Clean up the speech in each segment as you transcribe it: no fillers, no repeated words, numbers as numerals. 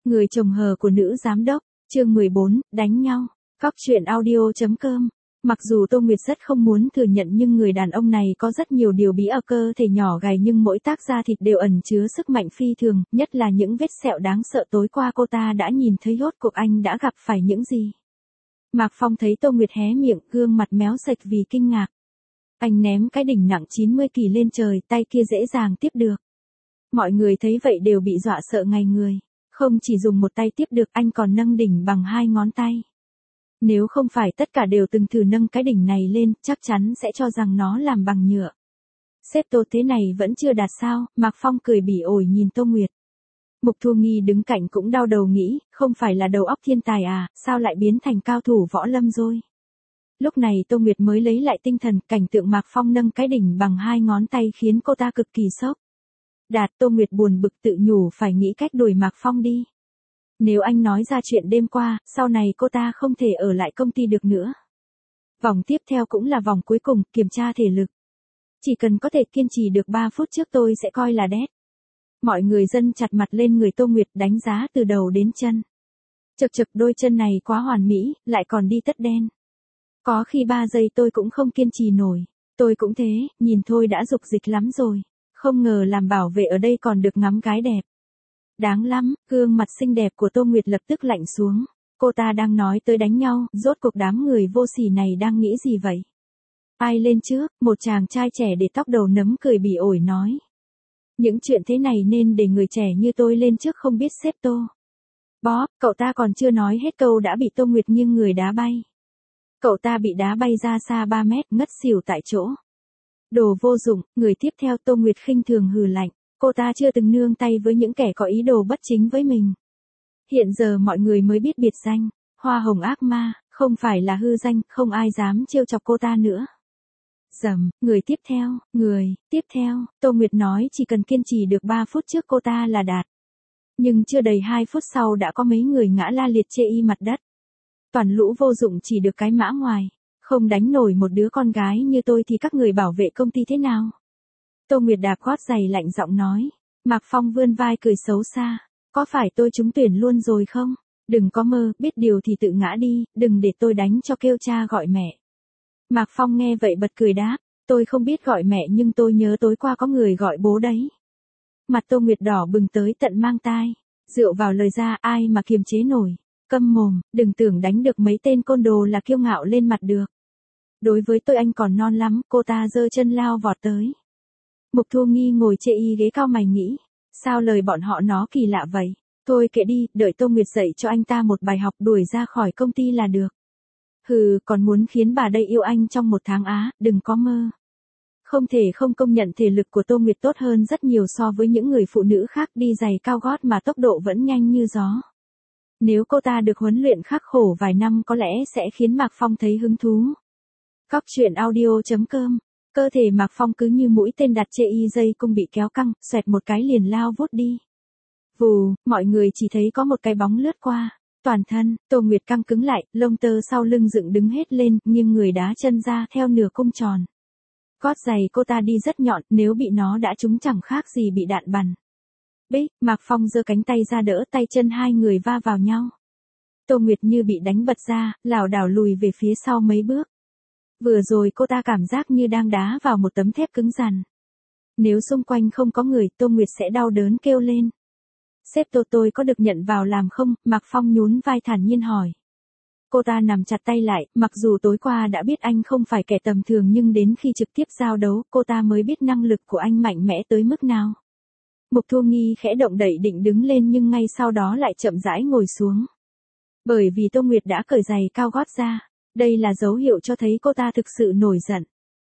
Người chồng hờ của nữ giám đốc, chương 14, đánh nhau. Cóc truyện audio.com. Mặc dù Tô Nguyệt rất không muốn thừa nhận nhưng người đàn ông này có rất nhiều điều bí ở cơ thể nhỏ gầy nhưng mỗi tấc da thịt đều ẩn chứa sức mạnh phi thường, nhất là những vết sẹo đáng sợ tối qua cô ta đã nhìn thấy rốt cuộc anh đã gặp phải những gì. Mạc Phong thấy Tô Nguyệt hé miệng, gương mặt méo sạch vì kinh ngạc. Anh ném cái đỉnh nặng 90 kg lên trời, tay kia dễ dàng tiếp được. Mọi người thấy vậy đều bị dọa sợ ngay người. Không chỉ dùng một tay tiếp được, anh còn nâng đỉnh bằng 2 ngón tay. Nếu không phải tất cả đều từng thử nâng cái đỉnh này lên, chắc chắn sẽ cho rằng nó làm bằng nhựa. Sếp Tô thế này vẫn chưa đạt sao? Mạc Phong cười bỉ ổi nhìn Tô Nguyệt. Mục Thu Nghi đứng cạnh cũng đau đầu nghĩ, không phải là đầu óc thiên tài à, sao lại biến thành cao thủ võ lâm rồi? Lúc này Tô Nguyệt mới lấy lại tinh thần, cảnh tượng Mạc Phong nâng cái đỉnh bằng 2 ngón tay khiến cô ta cực kỳ sốc. Đạt, Tô Nguyệt buồn bực tự nhủ phải nghĩ cách đuổi Mạc Phong đi. Nếu anh nói ra chuyện đêm qua, sau này cô ta không thể ở lại công ty được nữa. Vòng tiếp theo cũng là vòng cuối cùng, kiểm tra thể lực. Chỉ cần có thể kiên trì được 3 phút trước tôi sẽ coi là đét. Mọi người dân chặt mặt lên người Tô Nguyệt đánh giá từ đầu đến chân. Chật chật, đôi chân này quá hoàn mỹ, lại còn đi tất đen. Có khi 3 giây tôi cũng không kiên trì nổi. Tôi cũng thế, nhìn thôi đã dục dịch lắm rồi. Không ngờ làm bảo vệ ở đây còn được ngắm gái đẹp. Đáng lắm, gương mặt xinh đẹp của Tô Nguyệt lập tức lạnh xuống. Cô ta đang nói tới đánh nhau, rốt cuộc đám người vô sỉ này đang nghĩ gì vậy? Ai lên trước? Một chàng trai trẻ để tóc đầu nấm cười bỉ ổi nói. Những chuyện thế này nên để người trẻ như tôi lên trước không biết xếp Tô. Bóp, cậu ta còn chưa nói hết câu đã bị Tô Nguyệt nghiêng người đá bay. Cậu ta bị đá bay ra xa 3 mét, ngất xỉu tại chỗ. Đồ vô dụng, người tiếp theo Tô Nguyệt khinh thường hừ lạnh. Cô ta chưa từng nương tay với những kẻ có ý đồ bất chính với mình. Hiện giờ mọi người mới biết biệt danh, hoa hồng ác ma, không phải là hư danh, không ai dám trêu chọc cô ta nữa. Dầm, người tiếp theo, Tô Nguyệt nói chỉ cần kiên trì được 3 phút trước cô ta là đạt. Nhưng chưa đầy 2 phút sau đã có mấy người ngã la liệt chê y mặt đất. Toàn lũ vô dụng chỉ được cái mã ngoài, không đánh nổi một đứa con gái như tôi thì các người bảo vệ công ty thế nào? Tô Nguyệt đạp gót giày lạnh giọng nói. Mạc Phong vươn vai cười xấu xa. Có phải tôi trúng tuyển luôn rồi không? Đừng có mơ, biết điều thì tự ngã đi, đừng để tôi đánh cho kêu cha gọi mẹ. Mạc Phong nghe vậy bật cười đáp. Tôi không biết gọi mẹ nhưng tôi nhớ tối qua có người gọi bố đấy. Mặt Tô Nguyệt đỏ bừng tới tận mang tai. Dựa vào lời ra ai mà kiềm chế nổi. Câm mồm, đừng tưởng đánh được mấy tên côn đồ là kiêu ngạo lên mặt được. Đối với tôi anh còn non lắm, cô ta giơ chân lao vọt tới. Mục Thu Nghi ngồi chê y ghế cao mày nghĩ. Sao lời bọn họ nó kỳ lạ vậy? Thôi kệ đi, đợi Tô Nguyệt dạy cho anh ta một bài học đuổi ra khỏi công ty là được. Hừ, còn muốn khiến bà đây yêu anh trong 1 tháng á, đừng có mơ. Không thể không công nhận thể lực của Tô Nguyệt tốt hơn rất nhiều so với những người phụ nữ khác đi giày cao gót mà tốc độ vẫn nhanh như gió. Nếu cô ta được huấn luyện khắc khổ vài năm có lẽ sẽ khiến Mạc Phong thấy hứng thú. Cóc truyện audio.com. Cơ thể Mạc Phong cứ như mũi tên đặt chê y dây cung bị kéo căng, xoẹt một cái liền lao vút đi. Vù, mọi người chỉ thấy có một cái bóng lướt qua. Toàn thân, Tô Nguyệt căng cứng lại, lông tơ sau lưng dựng đứng hết lên, nghiêng người đá chân ra theo nửa cung tròn. Gót giày cô ta đi rất nhọn, nếu bị nó đã trúng chẳng khác gì bị đạn bắn. Bích, Mạc Phong giơ cánh tay ra đỡ, tay chân hai người va vào nhau. Tô Nguyệt như bị đánh bật ra, lảo đảo lùi về phía sau mấy bước. Vừa rồi cô ta cảm giác như đang đá vào một tấm thép cứng rắn. Nếu xung quanh không có người, Tô Nguyệt sẽ đau đớn kêu lên. Sếp Tô, tôi có được nhận vào làm không? Mạc Phong nhún vai thản nhiên hỏi. Cô ta nằm chặt tay lại, mặc dù tối qua đã biết anh không phải kẻ tầm thường nhưng đến khi trực tiếp giao đấu, cô ta mới biết năng lực của anh mạnh mẽ tới mức nào. Mục Thu Nghi khẽ động đậy định đứng lên nhưng ngay sau đó lại chậm rãi ngồi xuống. Bởi vì Tô Nguyệt đã cởi giày cao gót ra. Đây là dấu hiệu cho thấy cô ta thực sự nổi giận.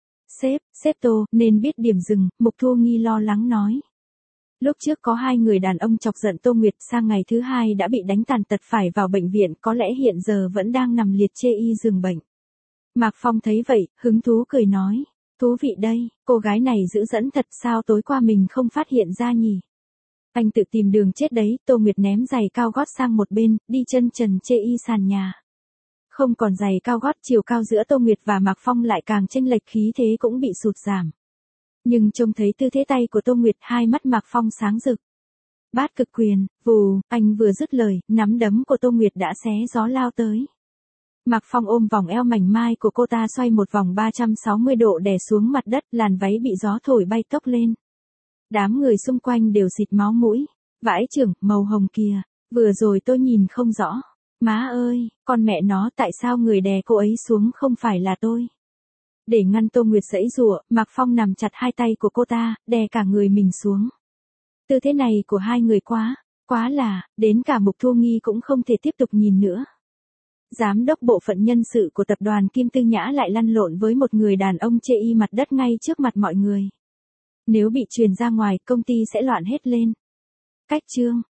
Sếp Tô, nên biết điểm dừng, Mục Thu Nghi lo lắng nói. Lúc trước có 2 người đàn ông chọc giận Tô Nguyệt, sang ngày thứ 2 đã bị đánh tàn tật phải vào bệnh viện, có lẽ hiện giờ vẫn đang nằm liệt chê y giường bệnh. Mạc Phong thấy vậy, hứng thú cười nói. Thú vị đây, cô gái này dữ dẫn thật, sao tối qua mình không phát hiện ra nhỉ? Anh tự tìm đường chết đấy. Tô Nguyệt ném giày cao gót sang một bên, đi chân trần chê y sàn nhà. Không còn giày cao gót, chiều cao giữa Tô Nguyệt và Mạc Phong lại càng chênh lệch, khí thế cũng bị sụt giảm. Nhưng trông thấy tư thế tay của Tô Nguyệt, hai mắt Mạc Phong sáng rực. Bát cực quyền, vù, anh vừa dứt lời, nắm đấm của Tô Nguyệt đã xé gió lao tới. Mạc Phong ôm vòng eo mảnh mai của cô ta xoay một vòng 360 độ đè xuống mặt đất, làn váy bị gió thổi bay tốc lên. Đám người xung quanh đều xịt máu mũi. Vãi chưởng, màu hồng kìa, vừa rồi tôi nhìn không rõ. Má ơi, con mẹ nó, tại sao người đè cô ấy xuống không phải là tôi? Để ngăn Tô Nguyệt giãy giụa, Mạc Phong nắm chặt hai tay của cô ta, đè cả người mình xuống. Tư thế này của hai người quá là, đến cả Mục Thu Nghi cũng không thể tiếp tục nhìn nữa. Giám đốc bộ phận nhân sự của tập đoàn Kim Tư Nhã lại lăn lộn với một người đàn ông chê y mặt đất ngay trước mặt mọi người. Nếu bị truyền ra ngoài, công ty sẽ loạn hết lên. Cách chương